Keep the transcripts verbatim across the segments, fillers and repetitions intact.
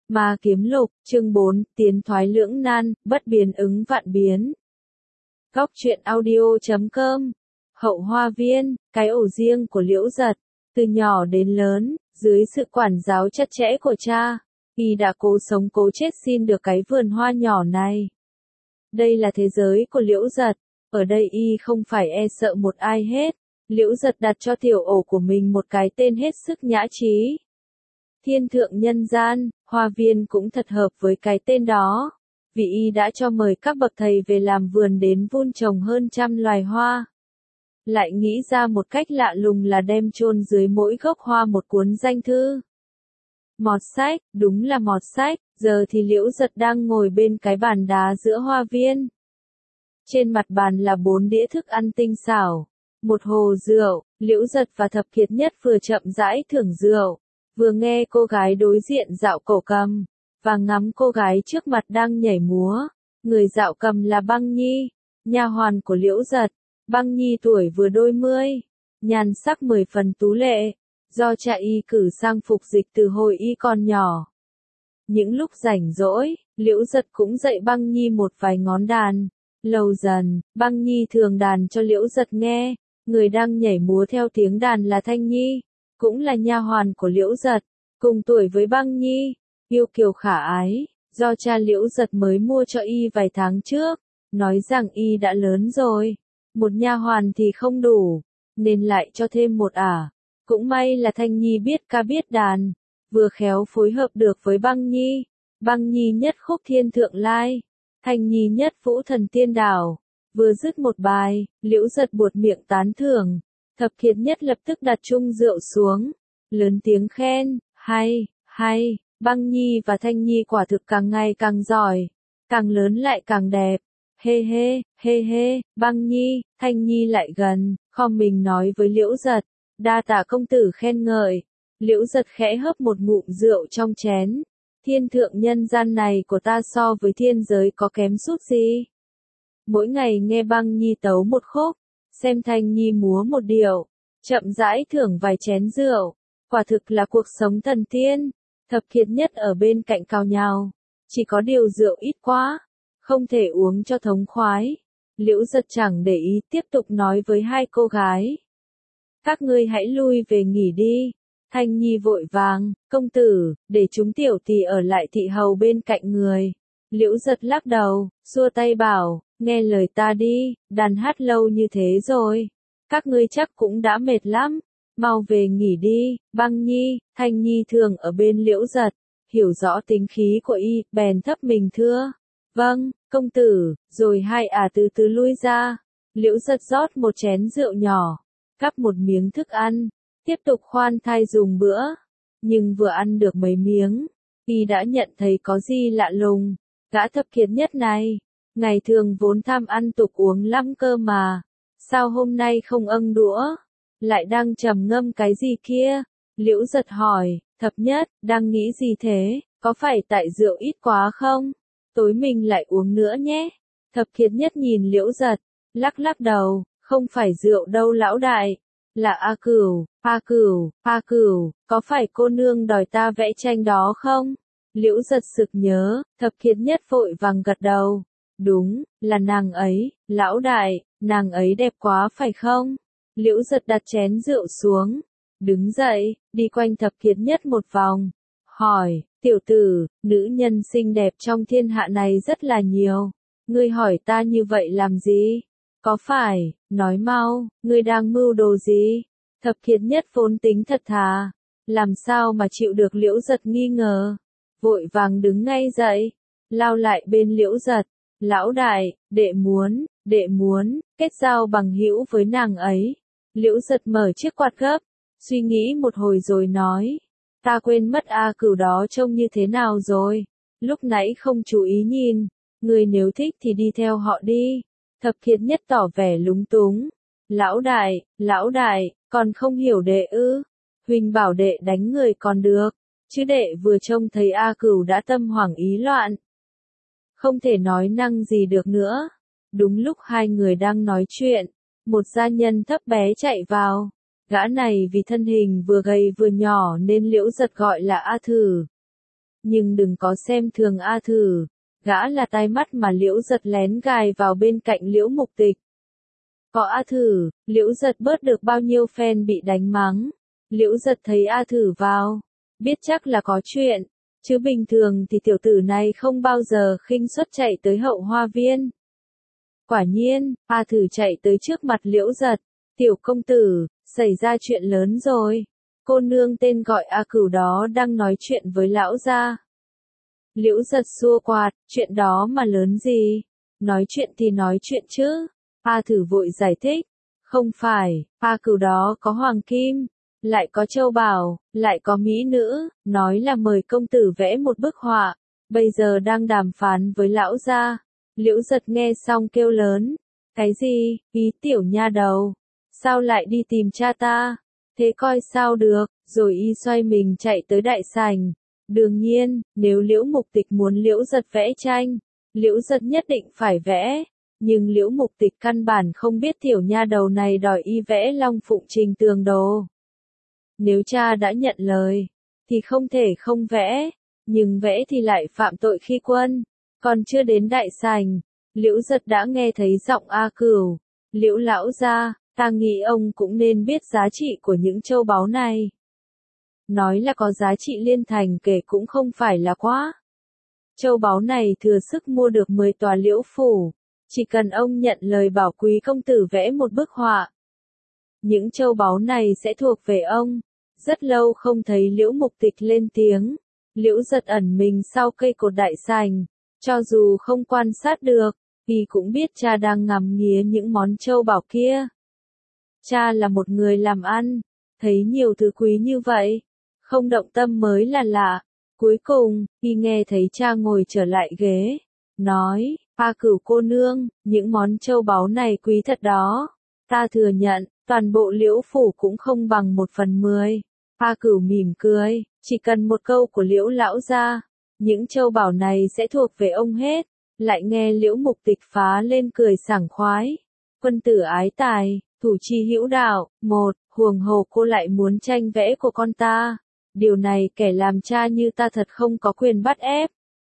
Ma kiếm lục, chương bốn, tiến thoái lưỡng nan, bất biến ứng vạn biến. Góc truyện audio chấm com. Hậu Hoa Viên, cái ổ riêng của Liễu Giật. Từ nhỏ đến lớn, dưới sự quản giáo chặt chẽ của cha, y đã cố sống cố chết xin được cái vườn hoa nhỏ này. Đây là thế giới của Liễu Giật, ở đây y không phải e sợ một ai hết. Liễu Giật đặt cho tiểu ổ của mình một cái tên hết sức nhã trí. Thiên thượng nhân gian, hoa viên cũng thật hợp với cái tên đó, vì y đã cho mời các bậc thầy về làm vườn đến vun trồng hơn trăm loài hoa. Lại nghĩ ra một cách lạ lùng là đem chôn dưới mỗi gốc hoa một cuốn danh thư. Mọt sách, đúng là mọt sách, giờ thì Liễu Giật đang ngồi bên cái bàn đá giữa hoa viên. Trên mặt bàn là bốn đĩa thức ăn tinh xảo, một hồ rượu. Liễu Giật và Thập Kiệt Nhất vừa chậm rãi thưởng rượu, vừa nghe cô gái đối diện dạo cổ cầm, và ngắm cô gái trước mặt đang nhảy múa. Người dạo cầm là Băng Nhi, nha hoàn của Liễu Giật. Băng Nhi tuổi vừa đôi mươi, nhan sắc mười phần tú lệ, do cha y cử sang phục dịch từ hồi y còn nhỏ. Những lúc rảnh rỗi, Liễu Giật cũng dạy Băng Nhi một vài ngón đàn. Lâu dần, Băng Nhi thường đàn cho Liễu Giật nghe. Người đang nhảy múa theo tiếng đàn là Thanh Nhi, cũng là nha hoàn của Liễu Giật, cùng tuổi với Băng Nhi, yêu kiều khả ái, do cha Liễu Giật mới mua cho y vài tháng trước, nói rằng y đã lớn rồi, một nha hoàn thì không đủ, nên lại cho thêm một ả. Cũng may là Thanh Nhi biết ca biết đàn, vừa khéo phối hợp được với Băng Nhi. Băng Nhi nhất khúc Thiên Thượng Lai, Thanh Nhi nhất vũ Thần Tiên Đảo. Vừa dứt một bài, Liễu Giật buột miệng tán thưởng. Thập Kiệt Nhất lập tức đặt chung rượu xuống, lớn tiếng khen, hay, hay. Băng Nhi và Thanh Nhi quả thực càng ngày càng giỏi, càng lớn lại càng đẹp. Hê hê, hê hê. Băng Nhi, Thanh Nhi lại gần, khom mình nói với Liễu Giật, đa tạ công tử khen ngợi. Liễu Giật khẽ hớp một ngụm rượu trong chén. Thiên thượng nhân gian này của ta so với thiên giới có kém sút gì? Mỗi ngày nghe Băng Nhi tấu một khúc, xem Thanh Nhi múa một điệu, chậm rãi thưởng vài chén rượu, quả thực là cuộc sống thần tiên. Thập Kiệt Nhất ở bên cạnh cào nhào, chỉ có điều rượu ít quá, không thể uống cho thống khoái. Liễu Giật chẳng để ý, tiếp tục nói với hai cô gái. Các ngươi hãy lui về nghỉ đi. Thanh Nhi vội vàng, công tử, để chúng tiểu tỳ ở lại thị hầu bên cạnh người. Liễu Giật lắc đầu, xua tay bảo, nghe lời ta đi, đàn hát lâu như thế rồi, các ngươi chắc cũng đã mệt lắm, mau về nghỉ đi. Băng Nhi, Thanh Nhi thường ở bên Liễu Giật, hiểu rõ tính khí của y, bèn thấp mình thưa, vâng, công tử, rồi hai ả à từ từ lui ra. Liễu Giật rót một chén rượu nhỏ, cắp một miếng thức ăn, tiếp tục khoan thai dùng bữa, nhưng vừa ăn được mấy miếng, y đã nhận thấy có gì lạ lùng. Gã Thập Kiệt Nhất này, ngày thường vốn tham ăn tục uống lắm cơ mà, sao hôm nay không âng đũa, lại đang trầm ngâm cái gì kia? Liễu Giật hỏi, Thập Nhất, đang nghĩ gì thế, có phải tại rượu ít quá không? Tối mình lại uống nữa nhé. Thập Kiệt Nhất nhìn Liễu Giật, lắc lắc đầu, không phải rượu đâu lão đại, là A Cửu, A Cửu, A Cửu, có phải cô nương đòi ta vẽ tranh đó không? Liễu Giật sực nhớ, Thập Kiệt Nhất vội vàng gật đầu. Đúng, là nàng ấy, lão đại, nàng ấy đẹp quá phải không? Liễu Giật đặt chén rượu xuống, đứng dậy, đi quanh Thập Kiệt Nhất một vòng, hỏi, tiểu tử, nữ nhân xinh đẹp trong thiên hạ này rất là nhiều, ngươi hỏi ta như vậy làm gì? Có phải, nói mau, ngươi đang mưu đồ gì? Thập Kiệt Nhất vốn tính thật thà, làm sao mà chịu được Liễu Giật nghi ngờ, vội vàng đứng ngay dậy, lao lại bên Liễu Giật. Lão đại, đệ muốn, đệ muốn, kết giao bằng hữu với nàng ấy. Liễu Giật mở chiếc quạt gấp, suy nghĩ một hồi rồi nói, ta quên mất A Cửu đó trông như thế nào rồi, lúc nãy không chú ý nhìn, người nếu thích thì đi theo họ đi. Thập Kiệt Nhất tỏ vẻ lúng túng, lão đại, lão đại, còn không hiểu đệ ư, huynh bảo đệ đánh người còn được, chứ đệ vừa trông thấy A Cửu đã tâm hoảng ý loạn, không thể nói năng gì được nữa. Đúng lúc hai người đang nói chuyện, một gia nhân thấp bé chạy vào. Gã này vì thân hình vừa gầy vừa nhỏ nên Liễu Giật gọi là A Thử. nhưng đừng có xem thường A Thử, gã là tai mắt mà Liễu Giật lén gài vào bên cạnh Liễu Mục Tịch. Có A Thử, Liễu Giật bớt được bao nhiêu phen bị đánh mắng. Liễu Giật thấy A Thử vào, biết chắc là có chuyện, chứ bình thường thì tiểu tử này không bao giờ khinh suất chạy tới Hậu Hoa Viên. Quả nhiên, A Thử chạy tới trước mặt Liễu Giật, tiểu công tử, xảy ra chuyện lớn rồi. Cô nương tên gọi A Cửu đó đang nói chuyện với lão gia. Liễu Giật xua quạt, chuyện đó mà lớn gì? Nói chuyện thì nói chuyện chứ. A Thử vội giải thích, không phải, A Cửu đó có hoàng kim, lại có châu báu, lại có mỹ nữ, nói là mời công tử vẽ một bức họa, bây giờ đang đàm phán với lão gia. Liễu Giật nghe xong kêu lớn, cái gì, ý tiểu nha đầu, sao lại đi tìm cha ta, thế coi sao được, rồi y xoay mình chạy tới đại sảnh. Đương nhiên, nếu Liễu Mục Tịch muốn Liễu Giật vẽ tranh, Liễu Giật nhất định phải vẽ, nhưng Liễu Mục Tịch căn bản không biết tiểu nha đầu này đòi y vẽ Long Phụng Trình Tường đồ. Nếu cha đã nhận lời, thì không thể không vẽ, nhưng vẽ thì lại phạm tội khi quân, còn chưa đến đại sảnh, Liễu Giật đã nghe thấy giọng A Cửu, Liễu lão gia, ta nghĩ ông cũng nên biết giá trị của những châu báu này. Nói là có giá trị liên thành kể cũng không phải là quá. Châu báu này thừa sức mua được mười tòa Liễu phủ, chỉ cần ông nhận lời bảo quý công tử vẽ một bức họa. Những châu báu này sẽ thuộc về ông. Rất lâu không thấy Liễu Mục Tịch lên tiếng, Liễu Giật ẩn mình sau cây cột đại sảnh, cho dù không quan sát được, thì cũng biết cha đang ngắm nghía những món châu báu kia. Cha là một người làm ăn, thấy nhiều thứ quý như vậy, không động tâm mới là lạ. Cuối cùng, khi nghe thấy cha ngồi trở lại ghế, nói, A Cửu cô nương, những món châu báu này quý thật đó. Ta thừa nhận, toàn bộ Liễu phủ cũng không bằng một phần mười. A Cửu mỉm cười, chỉ cần một câu của Liễu lão gia, những châu báu này sẽ thuộc về ông hết. Lại nghe Liễu Mục Tịch phá lên cười sảng khoái. Quân tử ái tài, thủ chi hữu đạo, một, huồng hồ cô lại muốn tranh vẽ của con ta. Điều này kẻ làm cha như ta thật không có quyền bắt ép.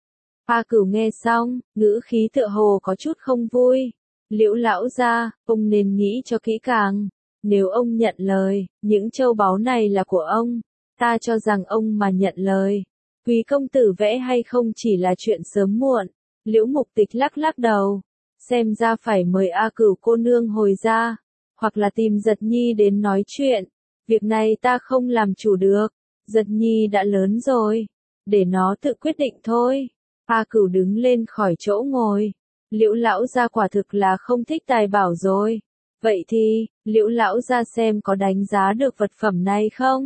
A Cửu nghe xong, ngữ khí tựa hồ có chút không vui. Liễu lão gia, ông nên nghĩ cho kỹ càng. Nếu ông nhận lời, những châu báu này là của ông, ta cho rằng ông mà nhận lời, quý công tử vẽ hay không chỉ là chuyện sớm muộn. Liễu Mục Tịch lắc lắc đầu, xem ra phải mời A Cửu cô nương hồi ra, hoặc là tìm Giật Nhi đến nói chuyện. Việc này ta không làm chủ được, Giật Nhi đã lớn rồi, để nó tự quyết định thôi. A Cửu đứng lên khỏi chỗ ngồi, Liễu lão gia quả thực là không thích tài bảo rồi. Vậy thì, Liễu lão gia xem có đánh giá được vật phẩm này không?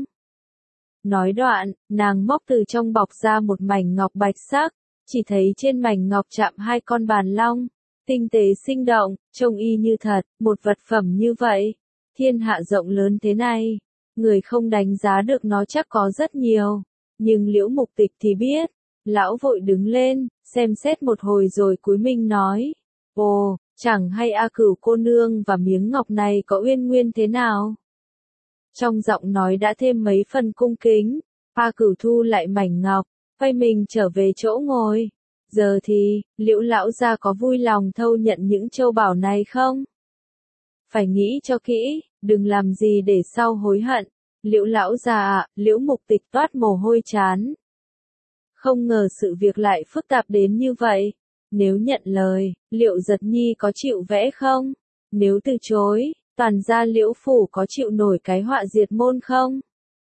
Nói đoạn, nàng móc từ trong bọc ra một mảnh ngọc bạch sắc, chỉ thấy trên mảnh ngọc chạm hai con bàn long, tinh tế sinh động, trông y như thật, một vật phẩm như vậy, thiên hạ rộng lớn thế này, người không đánh giá được nó chắc có rất nhiều, nhưng Liễu Mục Tịch thì biết. Lão vội đứng lên, xem xét một hồi rồi cúi mình nói, ồ, chẳng hay A Cửu cô nương và miếng ngọc này có uyên nguyên thế nào? Trong giọng nói đã thêm mấy phần cung kính, A Cửu thu lại mảnh ngọc, quay mình trở về chỗ ngồi. Giờ thì, Liễu lão gia có vui lòng thâu nhận những châu báu này không? Phải nghĩ cho kỹ, đừng làm gì để sau hối hận. Liễu lão gia ạ, Liễu Mục Tịch toát mồ hôi chán. Không ngờ sự việc lại phức tạp đến như vậy. Nếu nhận lời, liệu Giật Nhi có chịu vẽ không? Nếu từ chối, toàn gia Liễu phủ có chịu nổi cái họa diệt môn không?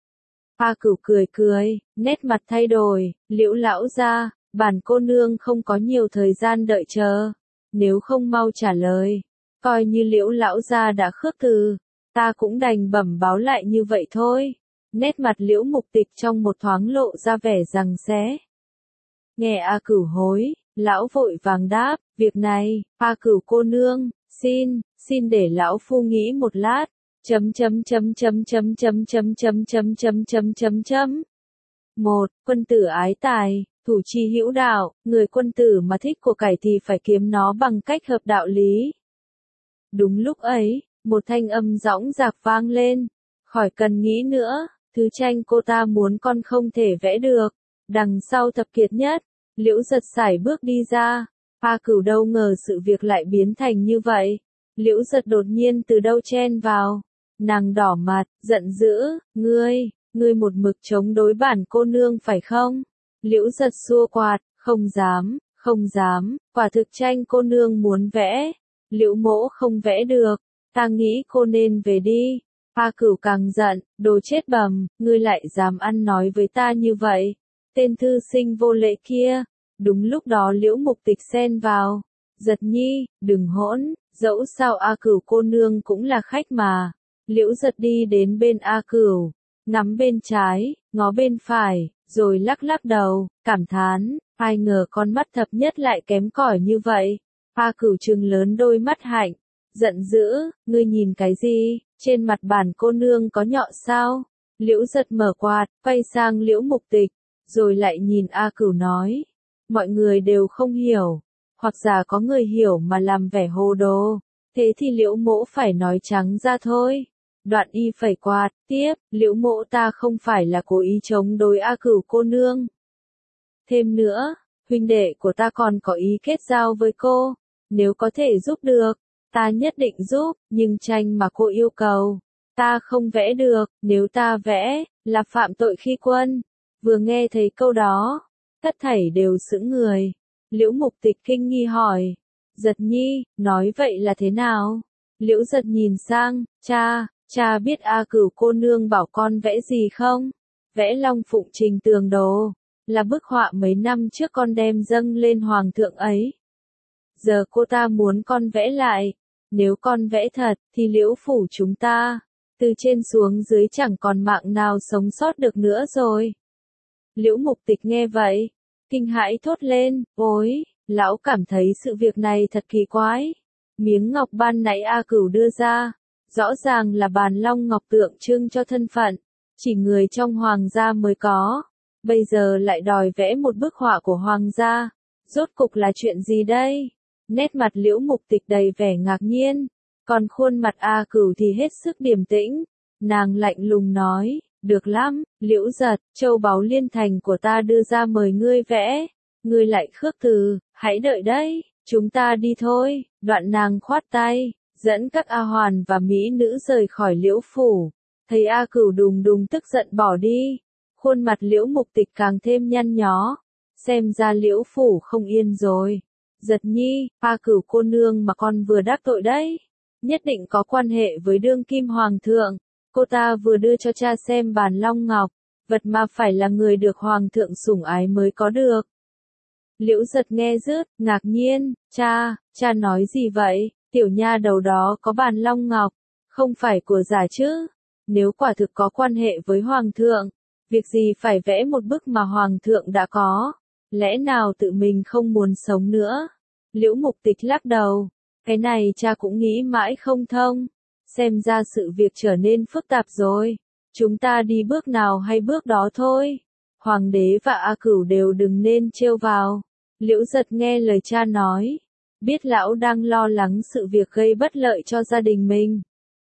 A Cửu cười cười, nét mặt thay đổi, Liễu lão gia, bản cô nương không có nhiều thời gian đợi chờ. Nếu không mau trả lời, coi như Liễu lão gia đã khước từ, ta cũng đành bẩm báo lại như vậy thôi. Nét mặt Liễu Mục Tịch trong một thoáng lộ ra vẻ giằng xé. Nghe A Cửu hối, lão vội vàng đáp, việc này, A Cửu cô nương, xin, xin để lão phu nghĩ một lát. Chấm chấm chấm chấm chấm chấm chấm chấm chấm chấm chấm chấm chấm. Một, quân tử ái tài, thủ chi hữu đạo, người quân tử mà thích của cải thì phải kiếm nó bằng cách hợp đạo lý. Đúng lúc ấy, một thanh âm dõng dạc vang lên, khỏi cần nghĩ nữa, thứ tranh cô ta muốn con không thể vẽ được. Đằng sau Thập Kiệt Nhất, Liễu Giật sải bước đi ra. A Cửu đâu ngờ sự việc lại biến thành như vậy. Liễu Giật đột nhiên từ đâu chen vào. Nàng đỏ mặt, giận dữ, ngươi, ngươi một mực chống đối bản cô nương phải không? Liễu Giật xua quạt, không dám, không dám, quả thực tranh cô nương muốn vẽ. Liễu mỗ không vẽ được, ta nghĩ cô nên về đi. A Cửu càng giận, đồ chết bầm, ngươi lại dám ăn nói với ta như vậy. Tên thư sinh vô lễ kia. Đúng lúc đó Liễu Mục Tịch xen vào. Giật nhi, đừng hỗn, dẫu sao A Cửu cô nương cũng là khách mà. Liễu Giật đi đến bên A Cửu, ngắm bên trái, ngó bên phải, rồi lắc lắc đầu, cảm thán, ai ngờ con mắt Thập Nhất lại kém cỏi như vậy. A Cửu trừng lớn đôi mắt hạnh, giận dữ, ngươi nhìn cái gì, trên mặt bản cô nương có nhọ sao? Liễu Giật mở quạt, quay sang Liễu Mục Tịch, rồi lại nhìn A Cửu nói, mọi người đều không hiểu, hoặc giả có người hiểu mà làm vẻ hồ đồ, thế thì Liễu mỗ phải nói trắng ra thôi. Đoạn y phẩy quạt, tiếp, Liễu mỗ ta không phải là cố ý chống đối A Cửu cô nương. Thêm nữa, huynh đệ của ta còn có ý kết giao với cô, nếu có thể giúp được, ta nhất định giúp, nhưng tranh mà cô yêu cầu, ta không vẽ được, nếu ta vẽ, là phạm tội khi quân. Vừa nghe thấy câu đó, tất thảy đều sững người. Liễu Mục Tịch kinh nghi hỏi, Giật nhi, nói vậy là thế nào? Liễu Giật nhìn sang, cha, cha biết A Cửu cô nương bảo con vẽ gì không? Vẽ Long Phụng Trình Tường Đồ, là bức họa mấy năm trước con đem dâng lên hoàng thượng ấy. Giờ cô ta muốn con vẽ lại, nếu con vẽ thật, thì Liễu phủ chúng ta, từ trên xuống dưới chẳng còn mạng nào sống sót được nữa rồi. Liễu Mục Tịch nghe vậy, kinh hãi thốt lên, ôi, lão cảm thấy sự việc này thật kỳ quái. Miếng ngọc ban nãy A Cửu đưa ra, rõ ràng là bàn long ngọc tượng trưng cho thân phận, chỉ người trong hoàng gia mới có. Bây giờ lại đòi vẽ một bức họa của hoàng gia, rốt cục là chuyện gì đây? Nét mặt Liễu Mục Tịch đầy vẻ ngạc nhiên, còn khuôn mặt A Cửu thì hết sức điềm tĩnh. Nàng lạnh lùng nói, được lắm, Liễu Giật, châu báu liên thành của ta đưa ra mời ngươi vẽ, ngươi lại khước từ, hãy đợi đấy, chúng ta đi thôi. Đoạn nàng khoát tay, dẫn các A Hoàn và mỹ nữ rời khỏi Liễu phủ. Thấy A Cửu đùng đùng tức giận bỏ đi, khuôn mặt Liễu Mục Tịch càng thêm nhăn nhó, xem ra Liễu phủ không yên rồi. Giật nhi, A Cửu cô nương mà con vừa đắc tội đấy, nhất định có quan hệ với đương kim hoàng thượng. Cô ta vừa đưa cho cha xem bàn long ngọc, vật mà phải là người được hoàng thượng sủng ái mới có được. Liễu Giật nghe rứt, ngạc nhiên, cha, cha nói gì vậy, tiểu nha đầu đó có bàn long ngọc, không phải của giả chứ? Nếu quả thực có quan hệ với hoàng thượng, việc gì phải vẽ một bức mà hoàng thượng đã có, lẽ nào tự mình không muốn sống nữa? Liễu Mục Tịch lắc đầu, cái này cha cũng nghĩ mãi không thông, xem ra sự việc trở nên phức tạp rồi, chúng ta đi bước nào hay bước đó thôi, hoàng đế và A Cửu đều đừng nên trêu vào. Liễu Giật nghe lời cha nói, biết lão đang lo lắng sự việc gây bất lợi cho gia đình mình.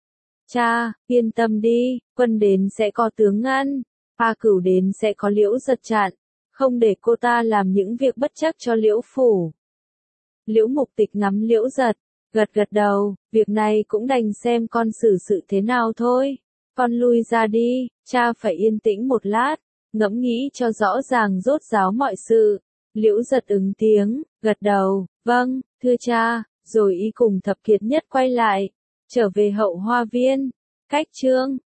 Cha, yên tâm đi, quân đến sẽ có tướng ngăn, A Cửu đến sẽ có Liễu Giật chặn, không để cô ta làm những việc bất trắc cho Liễu phủ. Liễu Mục Tịch ngắm Liễu Giật, gật gật đầu, việc này cũng đành xem con xử sự thế nào thôi. Con lui ra đi, cha phải yên tĩnh một lát, ngẫm nghĩ cho rõ ràng rốt ráo mọi sự. Liễu Giật ứng tiếng, gật đầu, vâng, thưa cha, rồi y cùng Thập Kiệt Nhất quay lại, trở về Hậu Hoa Viên. Cách chương